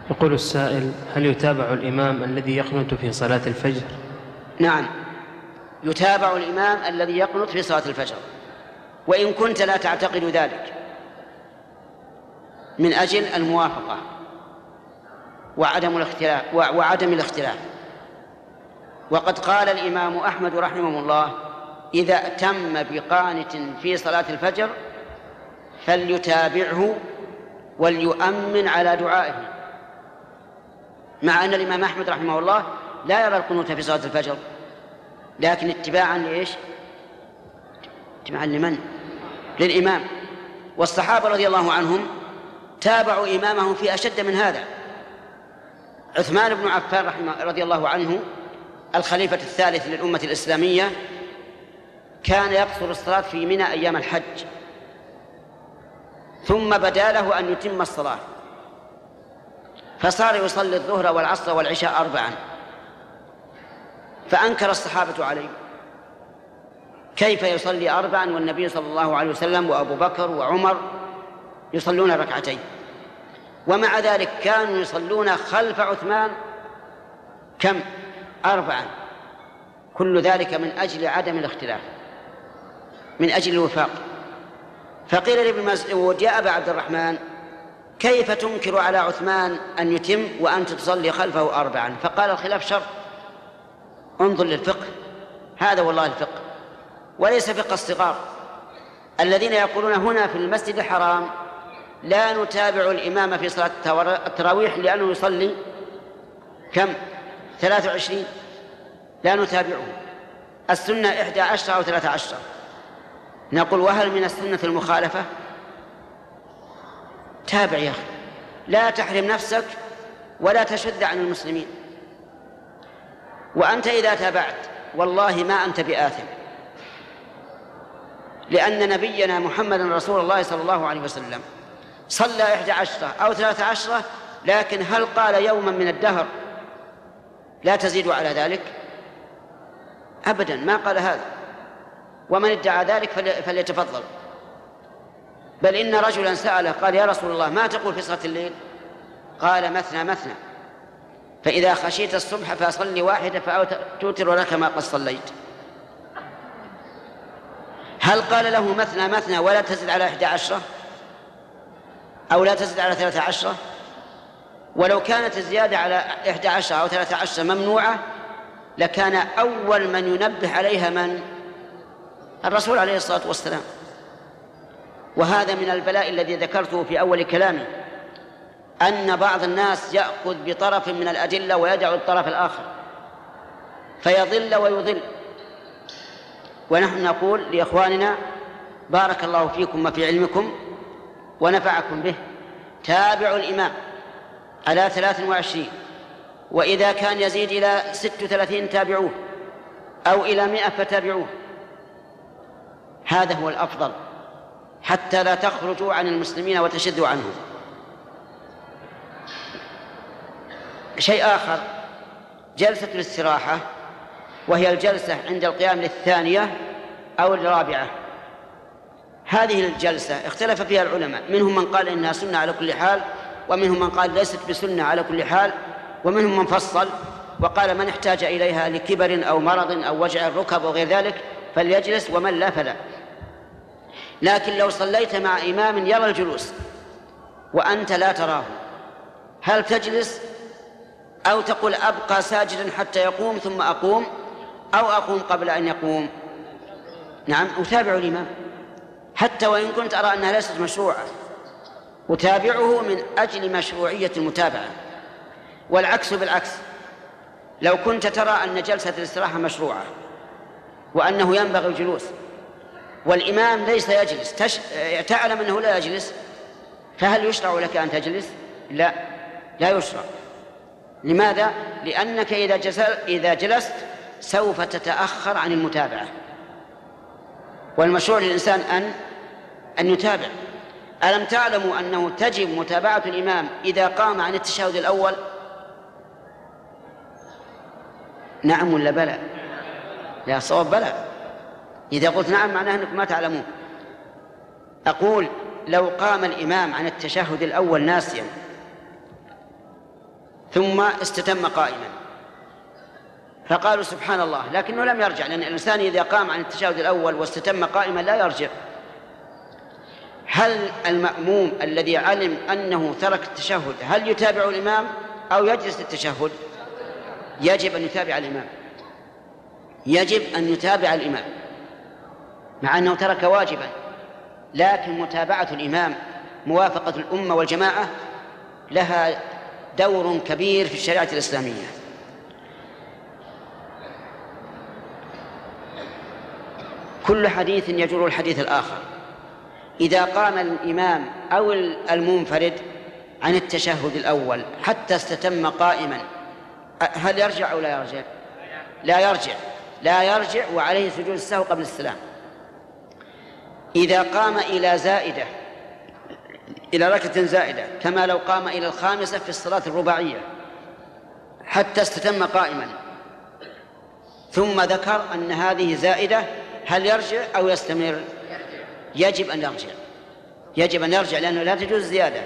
يقول السائل: هل يتابع الإمام الذي يقنت في صلاة الفجر؟ نعم، يتابع الإمام الذي يقنت في صلاة الفجر، وإن كنت لا تعتقد ذلك من أجل الموافقة وعدم الاختلاف. وقد قال الإمام أحمد رحمه الله: إذا أتم بقانت في صلاة الفجر فليتابعه وليؤمن على دعائه، مع أن الإمام أحمد رحمه الله لا يرى القنوت في صلاة الفجر، لكن اتباعا لإيش؟ اتباعا لمن؟ للإمام. والصحابة رضي الله عنهم تابعوا إمامهم في أشد من هذا. عثمان بن عفان رضي الله عنه الخليفة الثالث للأمة الإسلامية كان يقصر الصلاة في منى أيام الحج، ثم بدا له أن يتم الصلاة فصار يصلي الظهر والعصر والعشاء 4، فأنكر الصحابة عليه: كيف يصلي 4 والنبي صلى الله عليه وسلم وأبو بكر وعمر يصلون 2؟ ومع ذلك كانوا يصلون خلف عثمان كم؟ 4. كل ذلك من أجل عدم الاختلاف، من أجل الوفاق. فقيل لابن مسعود: يا أبا عبد الرحمن، كيف تنكر على عثمان أن يتم وأنت تصلي خلفه 4؟ فقال: الخلاف شر، انظر للفقه، هذا والله الفقه وليس فقه الصغار الذين يقولون هنا في المسجد الحرام لا نتابع الإمام في صلاة التراويح لأنه يصلي كم؟ 23، لا نتابعه، السنة 11 أو 13. نقول: وهل من السنة المخالفة؟ تابع يا أخي، لا تحرم نفسك ولا تشد عن المسلمين. وأنت إذا تابعت والله ما أنت بآثم، لأن نبينا محمد رسول الله صلى الله عليه وسلم صلى 11 أو 13، لكن هل قال يوما من الدهر لا تزيد على ذلك؟ أبدا ما قال هذا. ومن ادعى ذلك فليتفضل. بل إن رجلا سأله قال: يا رسول الله، ما تقول في صلاة الليل؟ قال: مثنى مثنى، فإذا خشيت الصبح فأصلي 1 فتوتر لك ما قد صليت. هل قال له مثنى مثنى ولا تزد على 11 أو لا تزد على 13؟ ولو كانت الزيادة على 11 أو 13 ممنوعة لكان أول من ينبه عليها من؟ الرسول عليه الصلاة والسلام. وهذا من البلاء الذي ذكرته في أول كلامي، أن بعض الناس يأخذ بطرف من الأدلة ويدع الطرف الآخر فيضل ويضل. ونحن نقول لإخواننا: بارك الله فيكم وفي علمكم ونفعكم به، تابعوا الإمام على 23، وإذا كان يزيد إلى 36 تابعوه، أو إلى 100 فتابعوه، هذا هو الأفضل حتى لا تخرجوا عن المسلمين وتشدوا عنهم. شيء آخر، جلسة الاستراحة، وهي الجلسة عند القيام للثانية أو الرابعة. هذه الجلسة اختلف فيها العلماء، منهم من قال إنها سنة على كل حال، ومنهم من قال ليست بسنة على كل حال، ومنهم من فصل وقال: من احتاج إليها لكبر أو مرض أو وجع الركب وغير ذلك فليجلس، ومن لا فلا. لكن لو صليت مع إمام يرى الجلوس وأنت لا تراه، هل تجلس أو تقول أبقى ساجدا حتى يقوم ثم أقوم، أو أقوم قبل أن يقوم؟ نعم، أتابع الإمام حتى وإن كنت أرى أنها ليست مشروعة، أتابعه من أجل مشروعية المتابعة. والعكس بالعكس، لو كنت ترى أن جلسة الاستراحة مشروعة وأنه ينبغي الجلوس والإمام ليس يجلس، تعلم أنه لا يجلس، فهل يشرع لك أن تجلس؟ لا، لا يشرع. لماذا؟ لأنك إذا جلست سوف تتأخر عن المتابعة، والمشروع للإنسان أن يتابع. ألم تعلموا أنه تجب متابعة الإمام إذا قام عن التشهد الأول؟ نعم ولا بلى؟ لا، صواب بلى. إذا قلت نعم معناه أنكم ما تعلمون. أقول: لو قام الإمام عن التشهد الأول ناسيا ثم استتم قائما، فقالوا سبحان الله، لكنه لم يرجع، لأن الإنسان إذا قام عن التشهد الأول واستتم قائما لا يرجع. هل المأموم الذي علم أنه ترك التشهد هل يتابع الإمام أو يجلس للتشهد؟ يجب أن يتابع الإمام، يجب أن يتابع الإمام مع أنه ترك واجبا، لكن متابعة الإمام موافقة الأمة والجماعة لها دور كبير في الشريعة الإسلامية. كل حديث يجر الحديث الآخر. إذا قام الإمام أو المنفرد عن التشهد الأول حتى استتم قائما هل يرجع أو لا يرجع؟ لا يرجع وعليه سجود السهو قبل السلام. إذا قام إلى زائدة، إلى ركعة زائدة، كما لو قام إلى الخامسة في الصلاة الرباعية حتى استتم قائما ثم ذكر أن هذه زائدة، هل يرجع أو يستمر؟ يجب أن يرجع لأنه لا تجوز زيادة.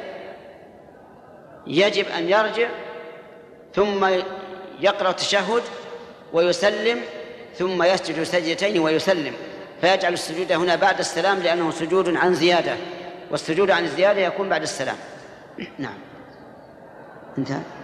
يجب أن يرجع ثم يقرأ التشهد ويسلم ثم يسجد سجدتين ويسلم، فيجعل السجود هنا بعد السلام لأنه سجود عن زيادة، والسجود عن الزيادة يكون بعد السلام. نعم. انتهى.